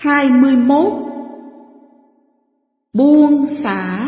21. Buông xả.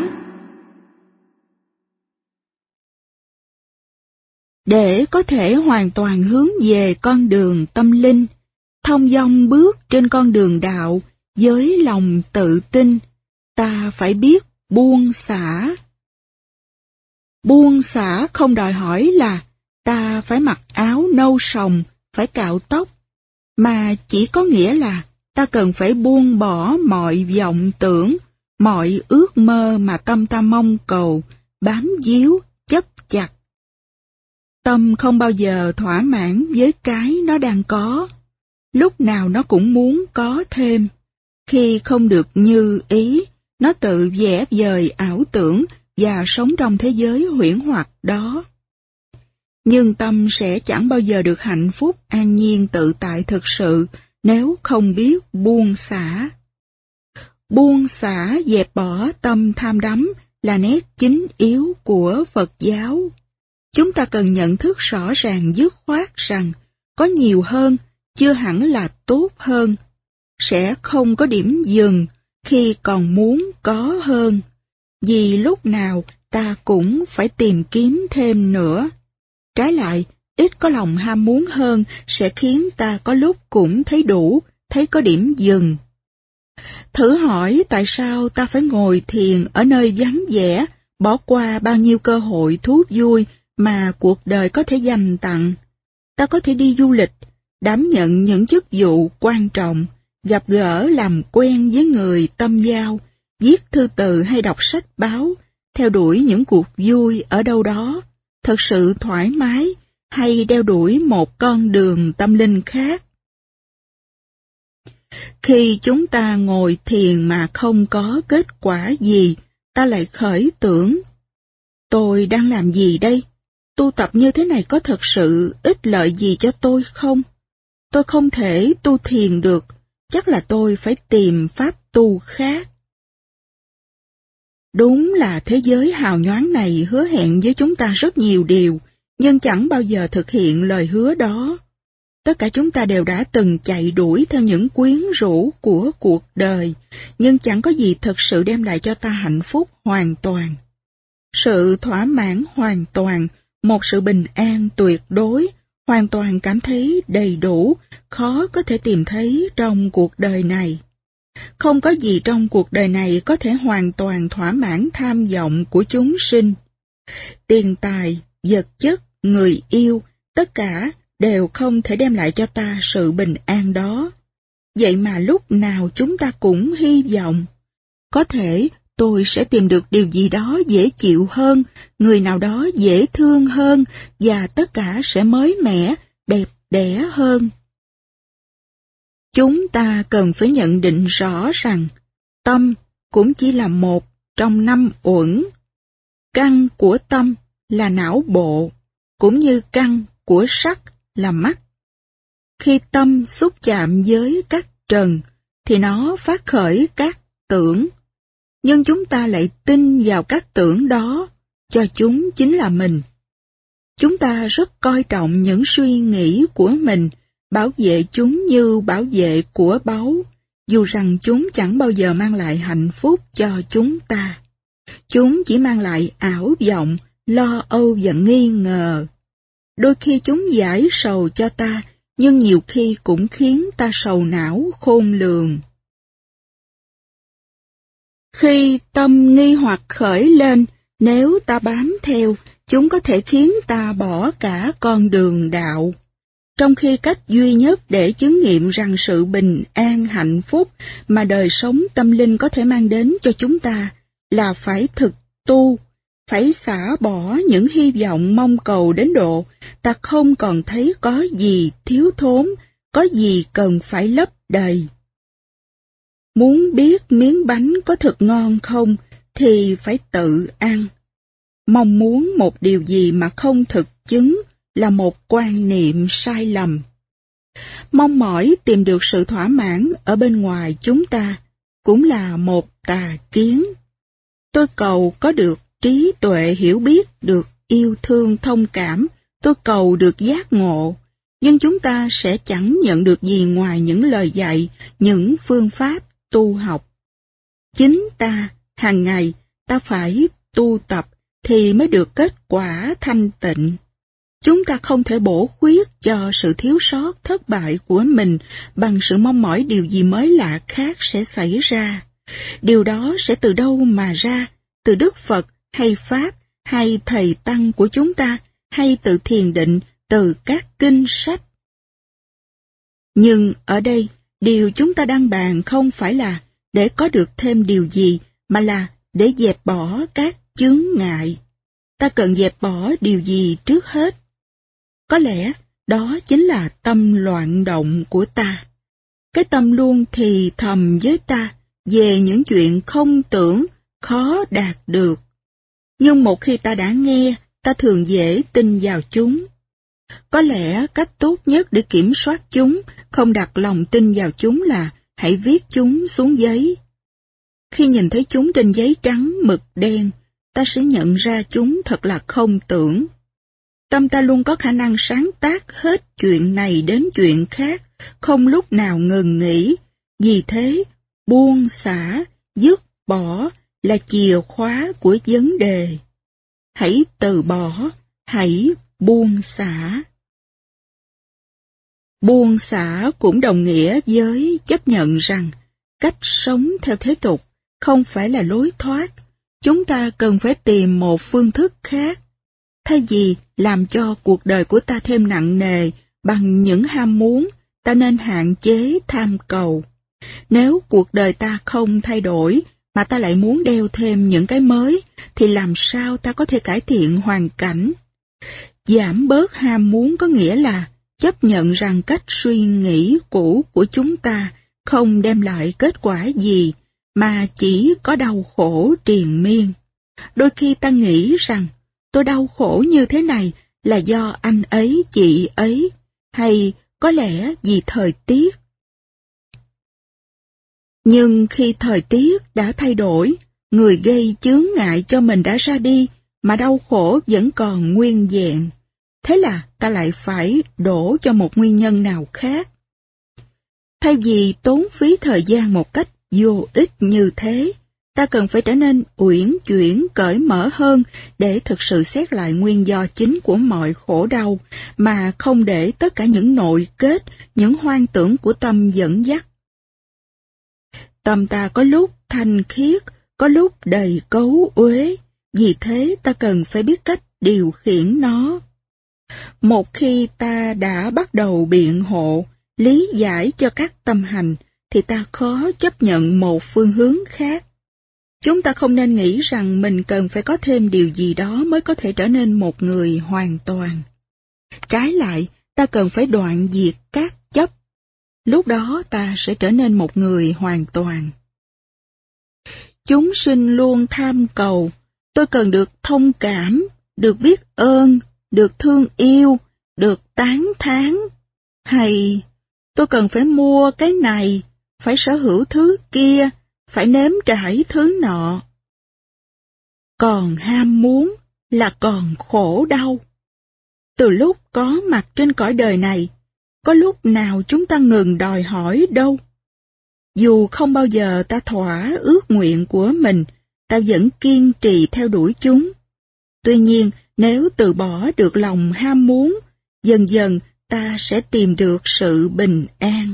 Để có thể hoàn toàn hướng về con đường tâm linh, thông dong bước trên con đường đạo với lòng tự tin, ta phải biết buông xả. Buông xả không đòi hỏi là ta phải mặc áo nâu sòng, phải cạo tóc, mà chỉ có nghĩa là ta cần phải buông bỏ mọi vọng tưởng, mọi ước mơ mà tâm ta mong cầu, bám víu, chấp chặt. Tâm không bao giờ thỏa mãn với cái nó đang có, lúc nào nó cũng muốn có thêm. Khi không được như ý, nó tự vẽ vời ảo tưởng và sống trong thế giới huyễn hoặc đó. Nhưng tâm sẽ chẳng bao giờ được hạnh phúc, an nhiên, tự tại thực sự nếu không biết buông xả. Buông xả dẹp bỏ tâm tham đắm là nét chính yếu của Phật giáo. Chúng ta cần nhận thức rõ ràng dứt khoát rằng có nhiều hơn chưa hẳn là tốt hơn. Sẽ không có điểm dừng khi còn muốn có hơn, vì lúc nào ta cũng phải tìm kiếm thêm nữa. Trái lại, ít có lòng ham muốn hơn sẽ khiến ta có lúc cũng thấy đủ, thấy có điểm dừng. Thử hỏi tại sao ta phải ngồi thiền ở nơi vắng vẻ, bỏ qua bao nhiêu cơ hội thú vui mà cuộc đời có thể dành tặng. Ta có thể đi du lịch, đảm nhận những chức vụ quan trọng, gặp gỡ làm quen với người tâm giao, viết thư từ hay đọc sách báo, theo đuổi những cuộc vui ở đâu đó, thật sự thoải mái, hay đeo đuổi một con đường tâm linh khác. Khi chúng ta ngồi thiền mà không có kết quả gì, ta lại khởi tưởng, tôi đang làm gì đây? Tu tập như thế này có thật sự ích lợi gì cho tôi không? Tôi không thể tu thiền được, chắc là tôi phải tìm pháp tu khác. Đúng là thế giới hào nhoáng này hứa hẹn với chúng ta rất nhiều điều, nhưng chẳng bao giờ thực hiện lời hứa đó. Tất cả chúng ta đều đã từng chạy đuổi theo những quyến rũ của cuộc đời, nhưng chẳng có gì thực sự đem lại cho ta hạnh phúc hoàn toàn. Sự thỏa mãn hoàn toàn, một sự bình an tuyệt đối, hoàn toàn cảm thấy đầy đủ, khó có thể tìm thấy trong cuộc đời này. Không có gì trong cuộc đời này có thể hoàn toàn thỏa mãn tham vọng của chúng sinh. Tiền tài, vật chất, người yêu, tất cả đều không thể đem lại cho ta sự bình an đó. Vậy mà lúc nào chúng ta cũng hy vọng, có thể tôi sẽ tìm được điều gì đó dễ chịu hơn, người nào đó dễ thương hơn, và tất cả sẽ mới mẻ, đẹp đẽ hơn. Chúng ta cần phải nhận định rõ rằng, tâm cũng chỉ là một trong 5 uẩn. Căn của tâm là não bộ, cũng như căn của sắc là mắt. Khi tâm xúc chạm với các trần, thì nó phát khởi các tưởng. Nhưng chúng ta lại tin vào các tưởng đó, cho chúng chính là mình. Chúng ta rất coi trọng những suy nghĩ của mình, bảo vệ chúng như bảo vệ của báu, dù rằng chúng chẳng bao giờ mang lại hạnh phúc cho chúng ta. Chúng chỉ mang lại ảo vọng, lo âu và nghi ngờ. Đôi khi chúng giải sầu cho ta, nhưng nhiều khi cũng khiến ta sầu não khôn lường. Khi tâm nghi hoặc khởi lên, nếu ta bám theo, chúng có thể khiến ta bỏ cả con đường đạo. Trong khi cách duy nhất để chứng nghiệm rằng sự bình an hạnh phúc mà đời sống tâm linh có thể mang đến cho chúng ta là phải thực tu, phải xả bỏ những hy vọng mong cầu đến độ ta không còn thấy có gì thiếu thốn, có gì cần phải lấp đầy. Muốn biết miếng bánh có thật ngon không thì phải tự ăn. Mong muốn một điều gì mà không thực chứng là một quan niệm sai lầm. Mong mỏi tìm được sự thỏa mãn ở bên ngoài chúng ta cũng là một tà kiến. Tôi cầu có được trí tuệ hiểu biết, được yêu thương thông cảm, tôi cầu được giác ngộ, nhưng chúng ta sẽ chẳng nhận được gì ngoài những lời dạy, những phương pháp tu học. Chính ta, hàng ngày, ta phải tu tập thì mới được kết quả thanh tịnh. Chúng ta không thể bổ khuyết cho sự thiếu sót thất bại của mình bằng sự mong mỏi điều gì mới lạ khác sẽ xảy ra. Điều đó sẽ từ đâu mà ra? Từ Đức Phật hay Pháp hay Thầy Tăng của chúng ta hay từ thiền định, từ các kinh sách? Nhưng ở đây, điều chúng ta đang bàn không phải là để có được thêm điều gì, mà là để dẹp bỏ các chướng ngại. Ta cần dẹp bỏ điều gì trước hết? Có lẽ đó chính là tâm loạn động của ta. Cái tâm luôn thì thầm với ta về những chuyện không tưởng, khó đạt được. Nhưng một khi ta đã nghe, ta thường dễ tin vào chúng. Có lẽ cách tốt nhất để kiểm soát chúng, không đặt lòng tin vào chúng là hãy viết chúng xuống giấy. Khi nhìn thấy chúng trên giấy trắng mực đen, ta sẽ nhận ra chúng thật là không tưởng. Tâm ta luôn có khả năng sáng tác hết chuyện này đến chuyện khác, không lúc nào ngừng nghỉ. Vì thế, buông xả, dứt bỏ là chìa khóa của vấn đề. Hãy từ bỏ, hãy buông xả. Buông xả cũng đồng nghĩa với chấp nhận rằng cách sống theo thế tục không phải là lối thoát. Chúng ta cần phải tìm một phương thức khác. Thay vì làm cho cuộc đời của ta thêm nặng nề bằng những ham muốn, ta nên hạn chế tham cầu. Nếu cuộc đời ta không thay đổi, mà ta lại muốn đeo thêm những cái mới, thì làm sao ta có thể cải thiện hoàn cảnh? Giảm bớt ham muốn có nghĩa là chấp nhận rằng cách suy nghĩ cũ của chúng ta không đem lại kết quả gì, mà chỉ có đau khổ triền miên. Đôi khi ta nghĩ rằng, tôi đau khổ như thế này là do anh ấy, chị ấy, hay có lẽ vì thời tiết. Nhưng khi thời tiết đã thay đổi, người gây chướng ngại cho mình đã ra đi, mà đau khổ vẫn còn nguyên vẹn. Thế là ta lại phải đổ cho một nguyên nhân nào khác. Thay vì tốn phí thời gian một cách vô ích như thế, ta cần phải trở nên uyển chuyển, cởi mở hơn để thực sự xét lại nguyên do chính của mọi khổ đau, mà không để tất cả những nội kết, những hoang tưởng của tâm dẫn dắt. Tâm ta có lúc thanh khiết, có lúc đầy cấu uế, vì thế ta cần phải biết cách điều khiển nó. Một khi ta đã bắt đầu biện hộ, lý giải cho các tâm hành, thì ta khó chấp nhận một phương hướng khác. Chúng ta không nên nghĩ rằng mình cần phải có thêm điều gì đó mới có thể trở nên một người hoàn toàn. Trái lại, ta cần phải đoạn diệt các chấp. Lúc đó ta sẽ trở nên một người hoàn toàn. Chúng sinh luôn tham cầu, tôi cần được thông cảm, được biết ơn, được thương yêu, được tán thán. Hay, tôi cần phải mua cái này, phải sở hữu thứ kia, phải nếm trải thứ nọ. Còn ham muốn là còn khổ đau. Từ lúc có mặt trên cõi đời này, có lúc nào chúng ta ngừng đòi hỏi đâu. Dù không bao giờ ta thỏa ước nguyện của mình, ta vẫn kiên trì theo đuổi chúng. Tuy nhiên, nếu từ bỏ được lòng ham muốn, dần dần ta sẽ tìm được sự bình an.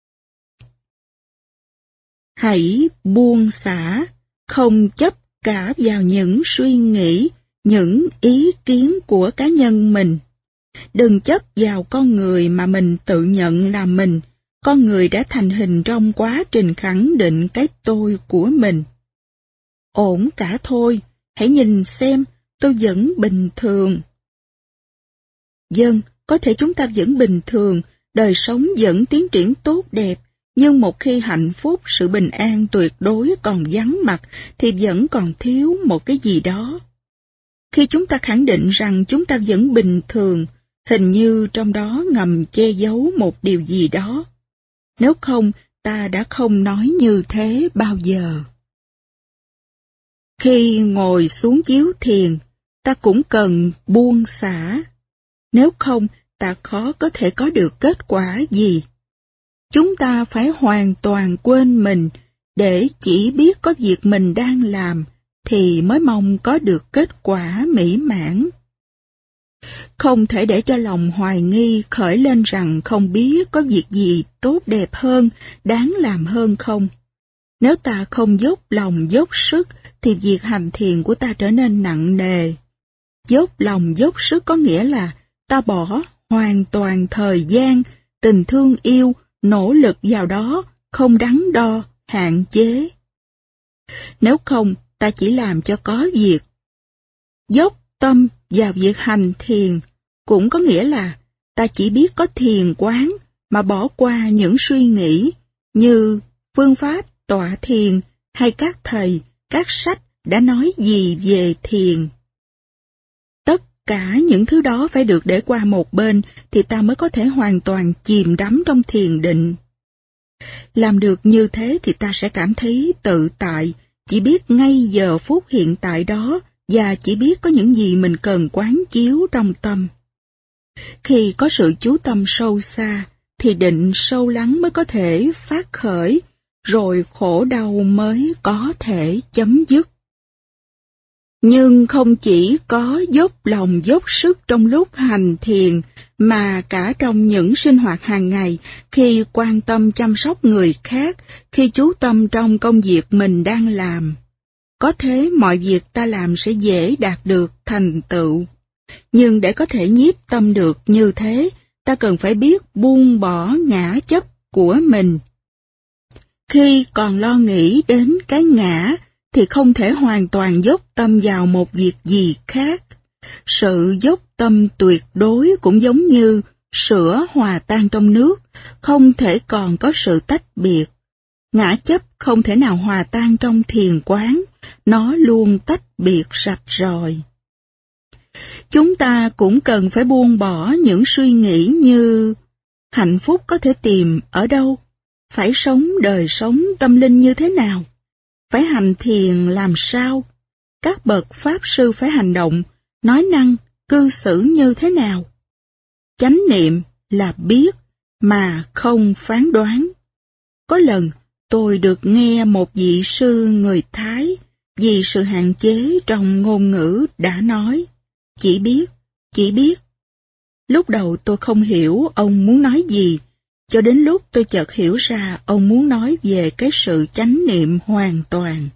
Hãy buông xả, không chấp cả vào những suy nghĩ, những ý kiến của cá nhân mình. Đừng chấp vào con người mà mình tự nhận là mình, con người đã thành hình trong quá trình khẳng định cái tôi của mình. Ổn cả thôi, hãy nhìn xem, tôi vẫn bình thường. Vâng, có thể chúng ta vẫn bình thường, đời sống vẫn tiến triển tốt đẹp, nhưng một khi hạnh phúc, sự bình an tuyệt đối còn vắng mặt, thì vẫn còn thiếu một cái gì đó. Khi chúng ta khẳng định rằng chúng ta vẫn bình thường, hình như trong đó ngầm che giấu một điều gì đó. Nếu không, ta đã không nói như thế bao giờ. Khi ngồi xuống chiếu thiền, ta cũng cần buông xả. Nếu không, ta khó có thể có được kết quả gì. Chúng ta phải hoàn toàn quên mình để chỉ biết có việc mình đang làm thì mới mong có được kết quả mỹ mãn. Không thể để cho lòng hoài nghi khởi lên rằng không biết có việc gì tốt đẹp hơn, đáng làm hơn không. Nếu ta không dốc lòng dốc sức thì việc hành thiền của ta trở nên nặng nề. Dốc lòng dốc sức có nghĩa là ta bỏ hoàn toàn thời gian, tình thương yêu, nỗ lực vào đó, không đắn đo, hạn chế. Nếu không, ta chỉ làm cho có việc. Dốc tâm vào việc hành thiền cũng có nghĩa là ta chỉ biết có thiền quán mà bỏ qua những suy nghĩ như phương pháp tọa thiền hay các thầy, các sách đã nói gì về thiền. Tất cả những thứ đó phải được để qua một bên thì ta mới có thể hoàn toàn chìm đắm trong thiền định. Làm được như thế thì ta sẽ cảm thấy tự tại, chỉ biết ngay giờ phút hiện tại đó và chỉ biết có những gì mình cần quán chiếu trong tâm. Khi có sự chú tâm sâu xa, thì định sâu lắng mới có thể phát khởi, rồi khổ đau mới có thể chấm dứt. Nhưng không chỉ có dốc lòng dốc sức trong lúc hành thiền, mà cả trong những sinh hoạt hàng ngày, khi quan tâm chăm sóc người khác, khi chú tâm trong công việc mình đang làm. Có thế mọi việc ta làm sẽ dễ đạt được thành tựu. Nhưng để có thể nhiếp tâm được như thế, ta cần phải biết buông bỏ ngã chấp của mình. Khi còn lo nghĩ đến cái ngã, thì không thể hoàn toàn dốc tâm vào một việc gì khác. Sự dốc tâm tuyệt đối cũng giống như sữa hòa tan trong nước, không thể còn có sự tách biệt. Ngã chấp không thể nào hòa tan trong thiền quán, nó luôn tách biệt sạch rồi. Chúng ta cũng cần phải buông bỏ những suy nghĩ như hạnh phúc có thể tìm ở đâu, phải sống đời sống tâm linh như thế nào, phải hành thiền làm sao, các bậc pháp sư phải hành động, nói năng, cư xử như thế nào. Chánh niệm là biết mà không phán đoán. Có lần tôi được nghe một vị sư người Thái vì sự hạn chế trong ngôn ngữ đã nói, chỉ biết. Lúc đầu tôi không hiểu ông muốn nói gì, cho đến lúc tôi chợt hiểu ra ông muốn nói về cái sự chánh niệm hoàn toàn.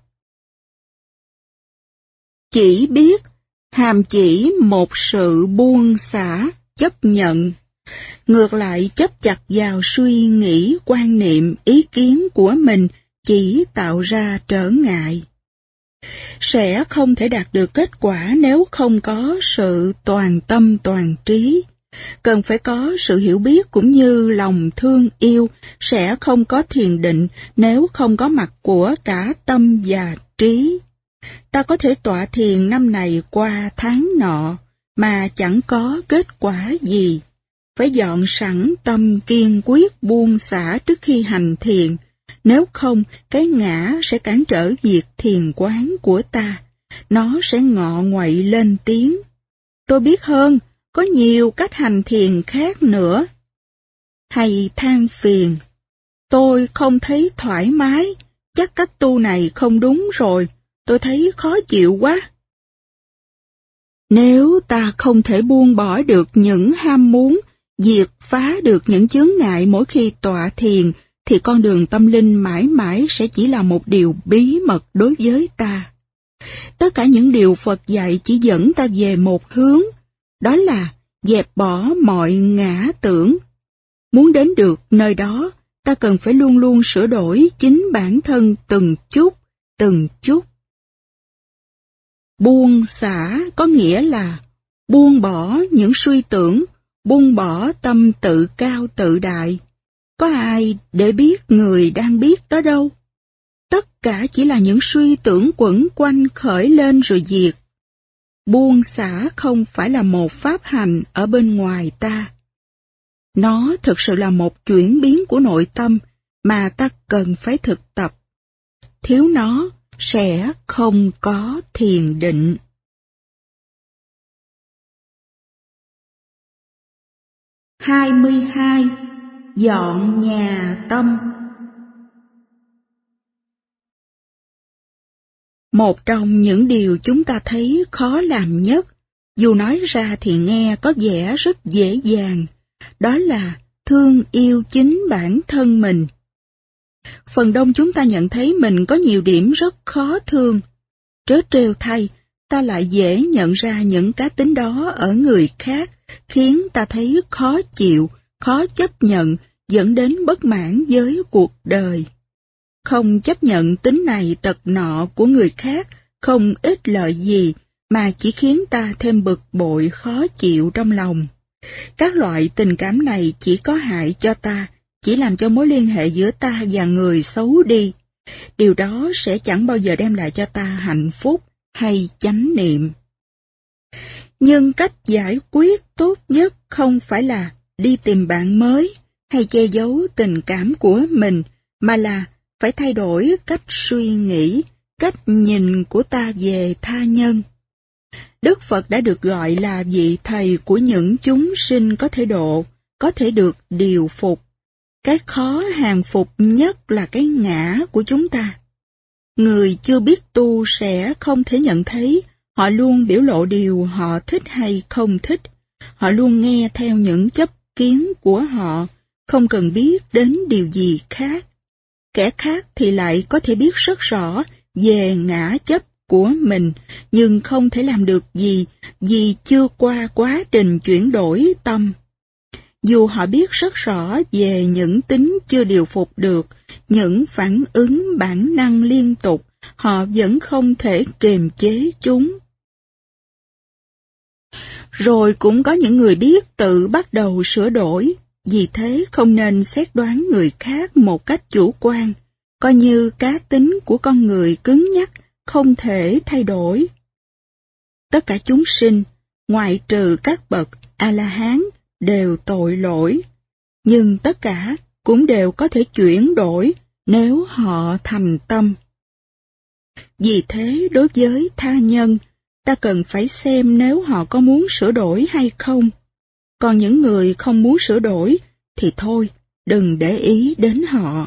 Chỉ biết hàm chỉ một sự buông xả, chấp nhận. Ngược lại chấp chặt vào suy nghĩ, quan niệm, ý kiến của mình chỉ tạo ra trở ngại. Sẽ không thể đạt được kết quả nếu không có sự toàn tâm toàn trí. Cần phải có sự hiểu biết cũng như lòng thương yêu, sẽ không có thiền định nếu không có mặt của cả tâm và trí. Ta có thể tọa thiền năm này qua tháng nọ, mà chẳng có kết quả gì. Phải dọn sẵn tâm kiên quyết buông xả trước khi hành thiền, nếu không cái ngã sẽ cản trở việc thiền quán của ta, nó sẽ ngọ nguậy lên tiếng. Tôi biết hơn, có nhiều cách hành thiền khác nữa. Hay than phiền, tôi không thấy thoải mái, chắc cách tu này không đúng rồi, tôi thấy khó chịu quá. Nếu ta không thể buông bỏ được những ham muốn, diệt phá được những chướng ngại mỗi khi tọa thiền, thì con đường tâm linh mãi mãi sẽ chỉ là một điều bí mật đối với ta. Tất cả những điều Phật dạy chỉ dẫn ta về một hướng, đó là dẹp bỏ mọi ngã tưởng. Muốn đến được nơi đó, ta cần phải luôn luôn sửa đổi chính bản thân từng chút. Buông xả có nghĩa là buông bỏ những suy tưởng, buông bỏ tâm tự cao tự đại. Có ai để biết người đang biết đó đâu. Tất cả chỉ là những suy tưởng quẩn quanh khởi lên rồi diệt. Buông xả không phải là một pháp hành ở bên ngoài ta. Nó thực sự là một chuyển biến của nội tâm mà ta cần phải thực tập. Thiếu nó sẽ không có thiền định. 22. dọn nhà tâm. Một trong những điều chúng ta thấy khó làm nhất, dù nói ra thì nghe có vẻ rất dễ dàng, đó là thương yêu chính bản thân mình. Phần đông chúng ta nhận thấy mình có nhiều điểm rất khó thương. Trớ trêu thay, ta lại dễ nhận ra những cá tính đó ở người khác, khiến ta thấy khó chịu, khó chấp nhận, dẫn đến bất mãn với cuộc đời. Không chấp nhận tính này tật nọ của người khác không ích lợi gì, mà chỉ khiến ta thêm bực bội khó chịu trong lòng. Các loại tình cảm này chỉ có hại cho ta, chỉ làm cho mối liên hệ giữa ta và người xấu đi. Điều đó sẽ chẳng bao giờ đem lại cho ta hạnh phúc hay chánh niệm. Nhưng cách giải quyết tốt nhất không phải là đi tìm bạn mới hay che giấu tình cảm của mình, mà là phải thay đổi cách suy nghĩ, cách nhìn của ta về tha nhân. Đức Phật đã được gọi là vị thầy của những chúng sinh có thể độ, có thể được điều phục. Cái khó hàng phục nhất là cái ngã của chúng ta. Người chưa biết tu sẽ không thể nhận thấy, họ luôn biểu lộ điều họ thích hay không thích. Họ luôn nghe theo những chấp kiến của họ, không cần biết đến điều gì khác. Kẻ khác thì lại có thể biết rất rõ về ngã chấp của mình, nhưng không thể làm được gì vì chưa qua quá trình chuyển đổi tâm. Dù họ biết rất rõ về những tính chưa điều phục được, những phản ứng bản năng liên tục, họ vẫn không thể kiềm chế chúng. Rồi cũng có những người biết tự bắt đầu sửa đổi, vì thế không nên xét đoán người khác một cách chủ quan, coi như cá tính của con người cứng nhắc, không thể thay đổi. Tất cả chúng sinh, ngoại trừ các bậc A-la-hán, đều tội lỗi, nhưng tất cả cũng đều có thể chuyển đổi nếu họ thành tâm. Vì thế đối với tha nhân, ta cần phải xem nếu họ có muốn sửa đổi hay không. Còn những người không muốn sửa đổi thì thôi, đừng để ý đến họ.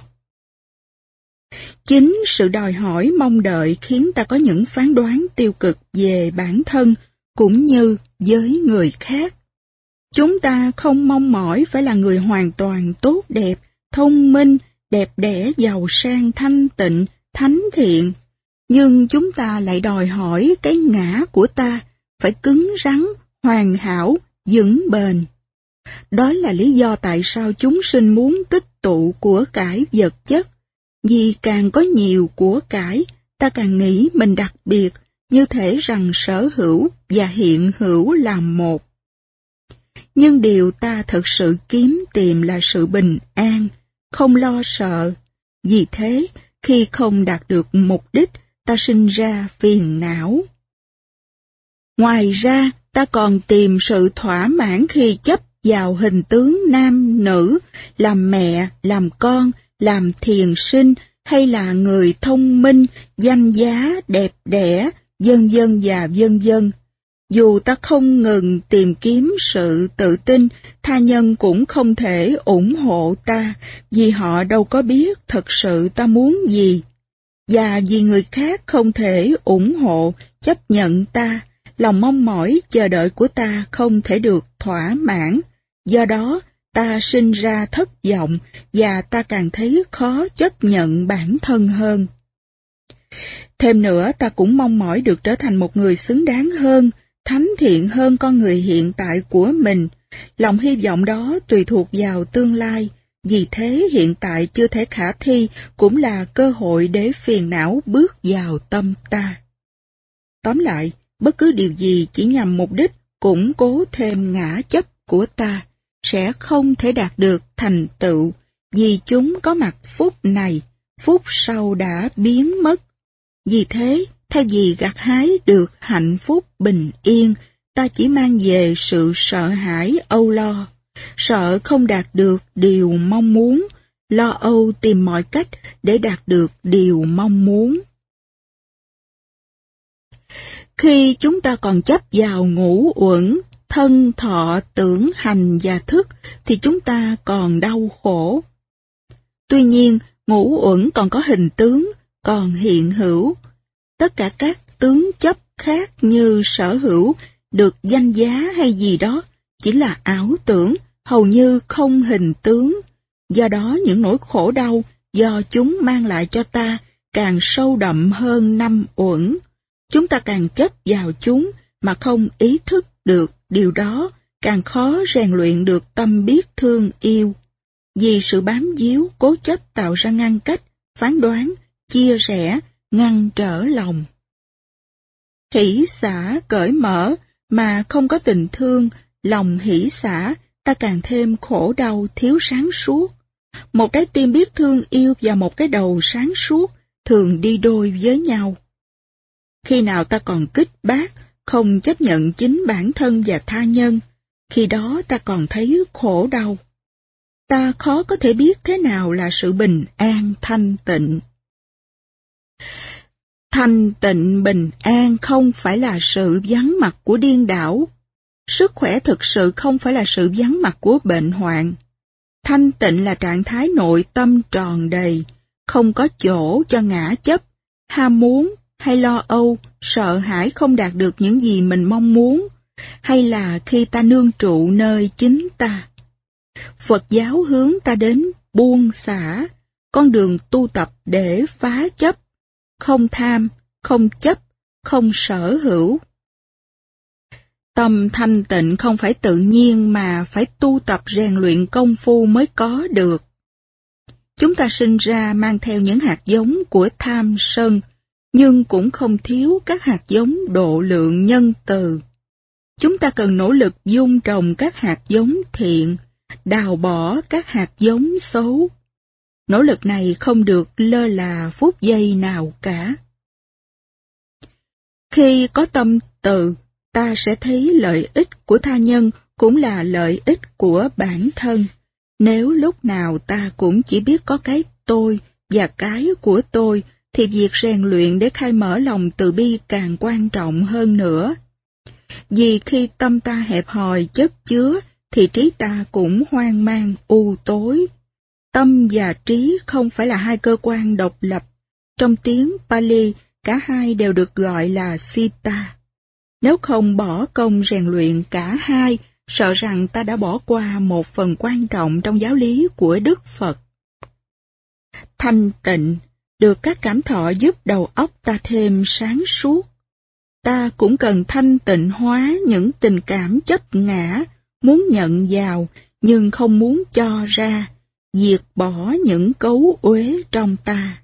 Chính sự đòi hỏi mong đợi khiến ta có những phán đoán tiêu cực về bản thân cũng như với người khác. Chúng ta không mong mỏi phải là người hoàn toàn tốt đẹp, thông minh, đẹp đẽ, giàu sang, thanh tịnh, thánh thiện. Nhưng chúng ta lại đòi hỏi cái ngã của ta phải cứng rắn, hoàn hảo, vững bền. Đó là lý do tại sao chúng sinh muốn tích tụ của cải vật chất. Vì càng có nhiều của cải, ta càng nghĩ mình đặc biệt, như thể rằng sở hữu và hiện hữu là một. Nhưng điều ta thực sự kiếm tìm là sự bình an, không lo sợ. Vì thế, khi không đạt được mục đích, ta sinh ra phiền não. Ngoài ra, ta còn tìm sự thỏa mãn khi chấp vào hình tướng nam nữ, làm mẹ, làm con, làm thiền sinh, hay là người thông minh, danh giá, đẹp đẽ, vân vân và vân vân. Dù ta không ngừng tìm kiếm sự tự tin, tha nhân cũng không thể ủng hộ ta, vì họ đâu có biết thật sự ta muốn gì. Và vì người khác không thể ủng hộ, chấp nhận ta, lòng mong mỏi chờ đợi của ta không thể được thỏa mãn. Do đó, ta sinh ra thất vọng và ta càng thấy khó chấp nhận bản thân hơn. Thêm nữa, ta cũng mong mỏi được trở thành một người xứng đáng hơn, thánh thiện hơn con người hiện tại của mình. Lòng hy vọng đó tùy thuộc vào tương lai, vì thế hiện tại chưa thể khả thi cũng là cơ hội để phiền não bước vào tâm ta. Tóm lại, bất cứ điều gì chỉ nhằm mục đích củng cố thêm ngã chấp của ta sẽ không thể đạt được thành tựu, vì chúng có mặt phút này, phút sau đã biến mất. Vì thế, thay vì gặt hái được hạnh phúc bình yên, ta chỉ mang về sự sợ hãi âu lo, sợ không đạt được điều mong muốn, lo âu tìm mọi cách để đạt được điều mong muốn. Khi chúng ta còn chấp vào ngũ uẩn, thân thọ tưởng hành và thức thì chúng ta còn đau khổ. Tuy nhiên, ngũ uẩn còn có hình tướng, còn hiện hữu. Tất cả các tướng chấp khác như sở hữu, được danh giá hay gì đó, chỉ là ảo tưởng, hầu như không hình tướng. Do đó những nỗi khổ đau do chúng mang lại cho ta càng sâu đậm hơn năm uẩn. Chúng ta càng chấp vào chúng mà không ý thức được điều đó, càng khó rèn luyện được tâm biết thương yêu. Vì sự bám víu, cố chấp tạo ra ngăn cách, phán đoán, chia rẽ, ngăn trở lòng. Hỷ xả cởi mở mà không có tình thương, lòng hỷ xả, ta càng thêm khổ đau thiếu sáng suốt. Một trái tim biết thương yêu và một cái đầu sáng suốt thường đi đôi với nhau. Khi nào ta còn kích bác, không chấp nhận chính bản thân và tha nhân, khi đó ta còn thấy khổ đau. Ta khó có thể biết thế nào là sự bình an thanh tịnh. Thanh tịnh bình an không phải là sự vắng mặt của điên đảo. Sức khỏe thực sự không phải là sự vắng mặt của bệnh hoạn. Thanh tịnh là trạng thái nội tâm tròn đầy, không có chỗ cho ngã chấp, ham muốn hay lo âu, sợ hãi không đạt được những gì mình mong muốn, hay là khi ta nương trụ nơi chính ta. Phật giáo hướng ta đến buông xả, con đường tu tập để phá chấp, không tham, không chấp, không sở hữu. Tâm thanh tịnh không phải tự nhiên mà phải tu tập rèn luyện công phu mới có được. Chúng ta sinh ra mang theo những hạt giống của tham sân, nhưng cũng không thiếu các hạt giống độ lượng nhân từ. Chúng ta cần nỗ lực vun trồng các hạt giống thiện, đào bỏ các hạt giống xấu. Nỗ lực này không được lơ là phút giây nào cả. Khi có tâm từ, ta sẽ thấy lợi ích của tha nhân cũng là lợi ích của bản thân. Nếu lúc nào ta cũng chỉ biết có cái tôi và cái của tôi, thì việc rèn luyện để khai mở lòng từ bi càng quan trọng hơn nữa. Vì khi tâm ta hẹp hòi chất chứa, thì trí ta cũng hoang mang u tối. Tâm và trí không phải là hai cơ quan độc lập. Trong tiếng Pali, cả hai đều được gọi là Sita. Nếu không bỏ công rèn luyện cả hai, sợ rằng ta đã bỏ qua một phần quan trọng trong giáo lý của Đức Phật. Thanh tịnh, được các cảm thọ giúp đầu óc ta thêm sáng suốt. Ta cũng cần thanh tịnh hóa những tình cảm chấp ngã, muốn nhận vào nhưng không muốn cho ra, diệt bỏ những cấu uế trong ta.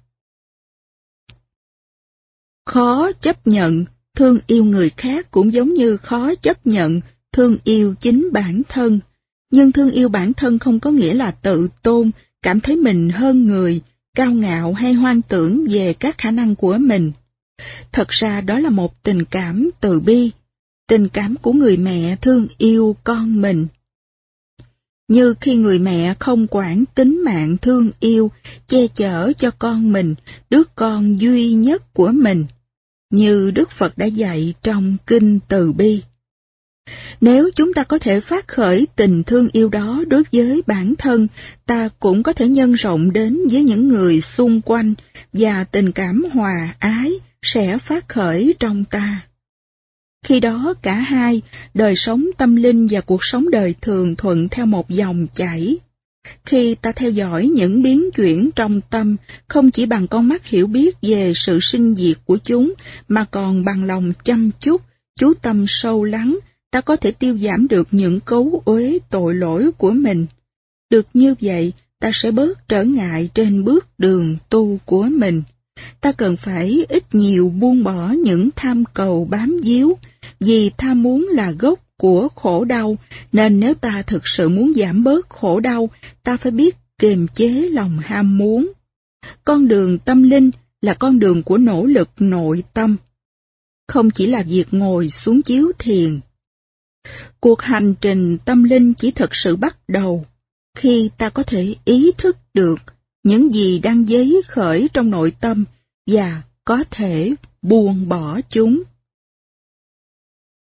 Khó chấp nhận, thương yêu người khác cũng giống như khó chấp nhận, thương yêu chính bản thân. Nhưng thương yêu bản thân không có nghĩa là tự tôn, cảm thấy mình hơn người, cao ngạo hay hoang tưởng về các khả năng của mình. Thật ra đó là một tình cảm từ bi, tình cảm của người mẹ thương yêu con mình. Như khi người mẹ không quản tính mạng thương yêu, che chở cho con mình, đứa con duy nhất của mình, như Đức Phật đã dạy trong Kinh Từ Bi. Nếu chúng ta có thể phát khởi tình thương yêu đó đối với bản thân, ta cũng có thể nhân rộng đến với những người xung quanh, và tình cảm hòa ái sẽ phát khởi trong ta. Khi đó cả hai, đời sống tâm linh và cuộc sống đời thường thuận theo một dòng chảy. Khi ta theo dõi những biến chuyển trong tâm, không chỉ bằng con mắt hiểu biết về sự sinh diệt của chúng, mà còn bằng lòng chăm chút, chú tâm sâu lắng, ta có thể tiêu giảm được những cấu uế tội lỗi của mình. Được như vậy, ta sẽ bớt trở ngại trên bước đường tu của mình. Ta cần phải ít nhiều buông bỏ những tham cầu bám víu, vì tham muốn là gốc của khổ đau, nên nếu ta thực sự muốn giảm bớt khổ đau, ta phải biết kiềm chế lòng ham muốn. Con đường tâm linh là con đường của nỗ lực nội tâm, không chỉ là việc ngồi xuống chiếu thiền. Cuộc hành trình tâm linh chỉ thực sự bắt đầu khi ta có thể ý thức được những gì đang dấy khởi trong nội tâm và có thể buông bỏ chúng.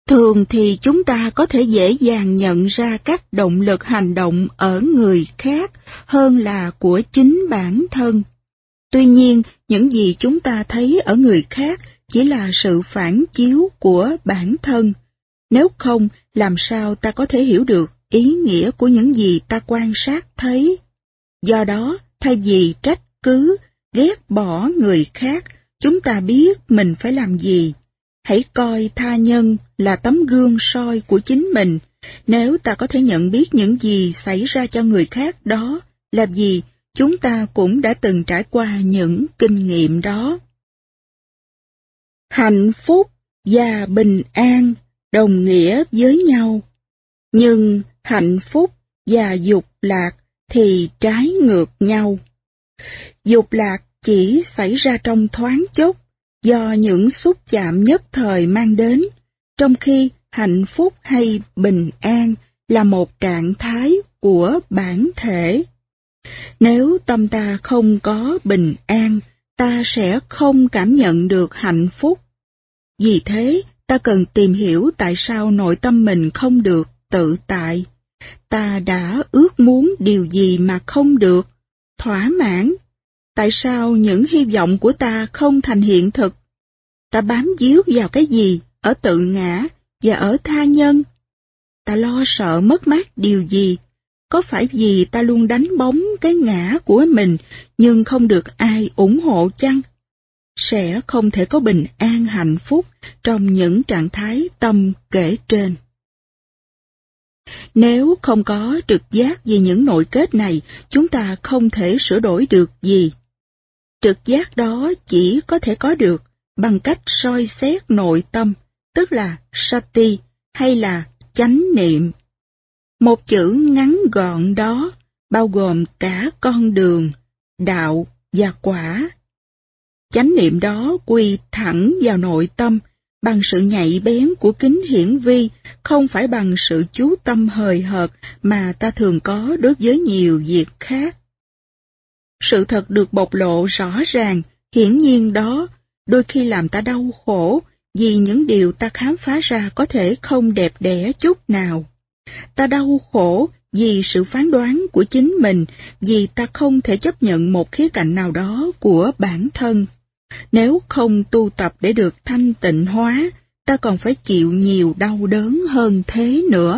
Thường thì chúng ta có thể dễ dàng nhận ra các động lực hành động ở người khác hơn là của chính bản thân. Tuy nhiên, những gì chúng ta thấy ở người khác chỉ là sự phản chiếu của bản thân. Nếu không, làm sao ta có thể hiểu được ý nghĩa của những gì ta quan sát thấy? Do đó, thay vì trách cứ, ghét bỏ người khác, chúng ta biết mình phải làm gì. Hãy coi tha nhân là tấm gương soi của chính mình. Nếu ta có thể nhận biết những gì xảy ra cho người khác đó là gì, chúng ta cũng đã từng trải qua những kinh nghiệm đó. Hạnh phúc và bình an đồng nghĩa với nhau, nhưng hạnh phúc và dục lạc thì trái ngược nhau. Dục lạc chỉ xảy ra trong thoáng chốc do những xúc chạm nhất thời mang đến, trong khi hạnh phúc hay bình an là một trạng thái của bản thể. Nếu tâm ta không có bình an, ta sẽ không cảm nhận được hạnh phúc. Vì thế, ta cần tìm hiểu tại sao nội tâm mình không được tự tại. Ta đã ước muốn điều gì mà không được thỏa mãn? Tại sao những hy vọng của ta không thành hiện thực? Ta bám víu vào cái gì ở tự ngã và ở tha nhân? Ta lo sợ mất mát điều gì? Có phải vì ta luôn đánh bóng cái ngã của mình nhưng không được ai ủng hộ chăng? Sẽ không thể có bình an hạnh phúc trong những trạng thái tâm kể trên. Nếu không có trực giác về những nội kết này, chúng ta không thể sửa đổi được gì. Trực giác đó chỉ có thể có được bằng cách soi xét nội tâm, tức là sati hay là chánh niệm. Một chữ ngắn gọn đó bao gồm cả con đường, đạo và quả. Chánh niệm đó quy thẳng vào nội tâm bằng sự nhạy bén của kính hiển vi, không phải bằng sự chú tâm hời hợt mà ta thường có đối với nhiều việc khác. Sự thật được bộc lộ rõ ràng, hiển nhiên đó, đôi khi làm ta đau khổ, vì những điều ta khám phá ra có thể không đẹp đẽ chút nào. Ta đau khổ vì sự phán đoán của chính mình, vì ta không thể chấp nhận một khía cạnh nào đó của bản thân. Nếu không tu tập để được thanh tịnh hóa, ta còn phải chịu nhiều đau đớn hơn thế nữa.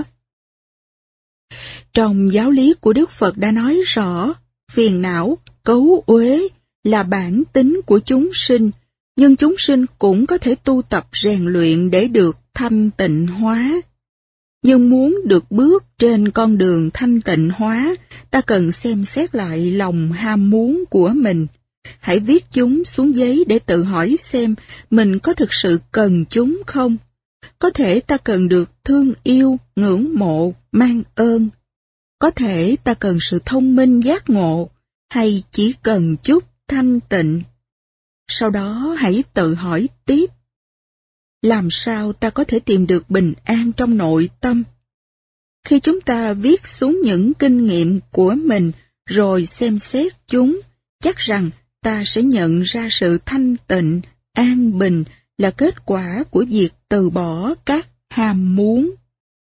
Trong giáo lý của Đức Phật đã nói rõ, phiền não, cấu uế là bản tính của chúng sinh, nhưng chúng sinh cũng có thể tu tập rèn luyện để được thanh tịnh hóa. Nhưng muốn được bước trên con đường thanh tịnh hóa, ta cần xem xét lại lòng ham muốn của mình. Hãy viết chúng xuống giấy để tự hỏi xem mình có thực sự cần chúng không? Có thể ta cần được thương yêu, ngưỡng mộ, mang ơn. Có thể ta cần sự thông minh giác ngộ, hay chỉ cần chút thanh tịnh. Sau đó hãy tự hỏi tiếp. Làm sao ta có thể tìm được bình an trong nội tâm? Khi chúng ta viết xuống những kinh nghiệm của mình rồi xem xét chúng, chắc rằng ta sẽ nhận ra sự thanh tịnh, an bình là kết quả của việc từ bỏ các ham muốn.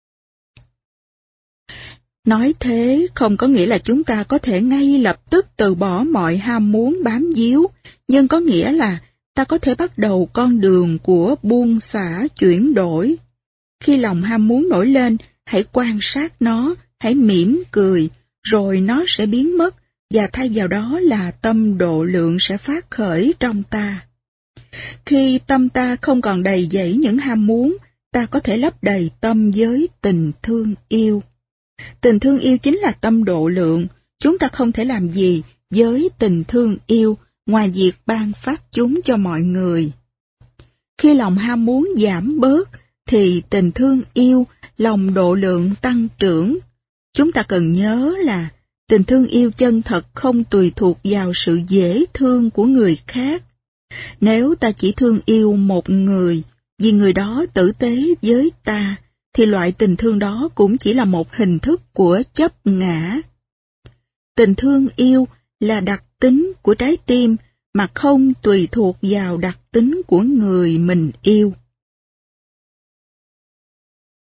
Nói thế không có nghĩa là chúng ta có thể ngay lập tức từ bỏ mọi ham muốn bám víu, nhưng có nghĩa là ta có thể bắt đầu con đường của buông xả chuyển đổi. Khi lòng ham muốn nổi lên, hãy quan sát nó, hãy mỉm cười, rồi nó sẽ biến mất, và thay vào đó là tâm độ lượng sẽ phát khởi trong ta. Khi tâm ta không còn đầy dẫy những ham muốn, ta có thể lấp đầy tâm với tình thương yêu. Tình thương yêu chính là tâm độ lượng, chúng ta không thể làm gì với tình thương yêu ngoài việc ban phát chúng cho mọi người. Khi lòng ham muốn giảm bớt, thì tình thương yêu, lòng độ lượng tăng trưởng. Chúng ta cần nhớ là tình thương yêu chân thật không tùy thuộc vào sự dễ thương của người khác. Nếu ta chỉ thương yêu một người vì người đó tử tế với ta, thì loại tình thương đó cũng chỉ là một hình thức của chấp ngã. Tình thương yêu là đặc tính của trái tim mà không tùy thuộc vào đặc tính của người mình yêu.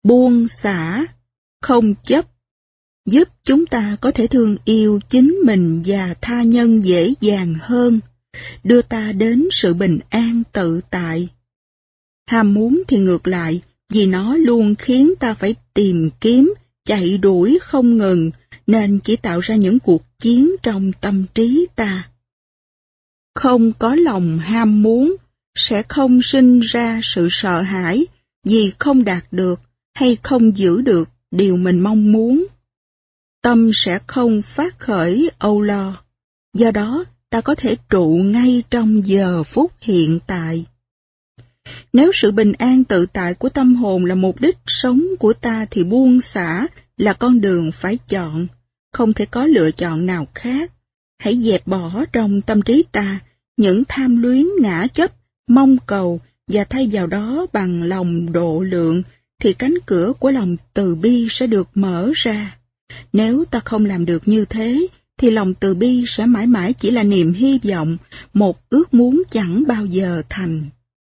buông xả, không chấp, giúp chúng ta có thể thương yêu chính mình và tha nhân dễ dàng hơn, đưa ta đến sự bình an tự tại. Ham muốn thì ngược lại, vì nó luôn khiến ta phải tìm kiếm, chạy đuổi không ngừng, nên chỉ tạo ra những cuộc chiến trong tâm trí ta. Không có lòng ham muốn, sẽ không sinh ra sự sợ hãi vì không đạt được hay không giữ được điều mình mong muốn. Tâm sẽ không phát khởi âu lo, do đó ta có thể trụ ngay trong giờ phút hiện tại. Nếu sự bình an tự tại của tâm hồn là mục đích sống của ta thì buông xả là con đường phải chọn, không thể có lựa chọn nào khác. Hãy dẹp bỏ trong tâm trí ta những tham luyến ngã chấp, mong cầu và thay vào đó bằng lòng độ lượng thì cánh cửa của lòng từ bi sẽ được mở ra. Nếu ta không làm được như thế thì lòng từ bi sẽ mãi mãi chỉ là niềm hy vọng, một ước muốn chẳng bao giờ thành.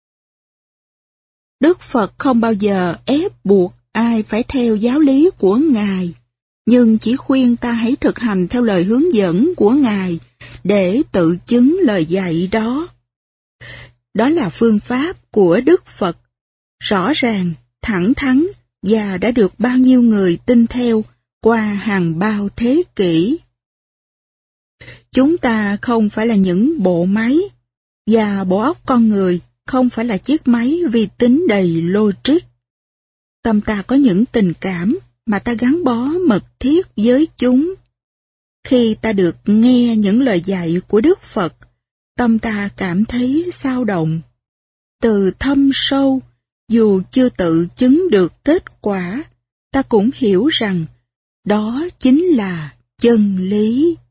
Đức Phật không bao giờ ép buộc ai phải theo giáo lý của Ngài, nhưng chỉ khuyên ta hãy thực hành theo lời hướng dẫn của Ngài để tự chứng lời dạy đó. Đó là phương pháp của Đức Phật, rõ ràng, thẳng thắn và đã được bao nhiêu người tin theo qua hàng bao thế kỷ. Chúng ta không phải là những bộ máy, và bộ óc con người không phải là chiếc máy vi tính đầy logic. Tâm ta có những tình cảm mà ta gắn bó mật thiết với chúng. Khi ta được nghe những lời dạy của Đức Phật, tâm ta cảm thấy xao động. Từ thâm sâu, dù chưa tự chứng được kết quả, ta cũng hiểu rằng đó chính là chân lý.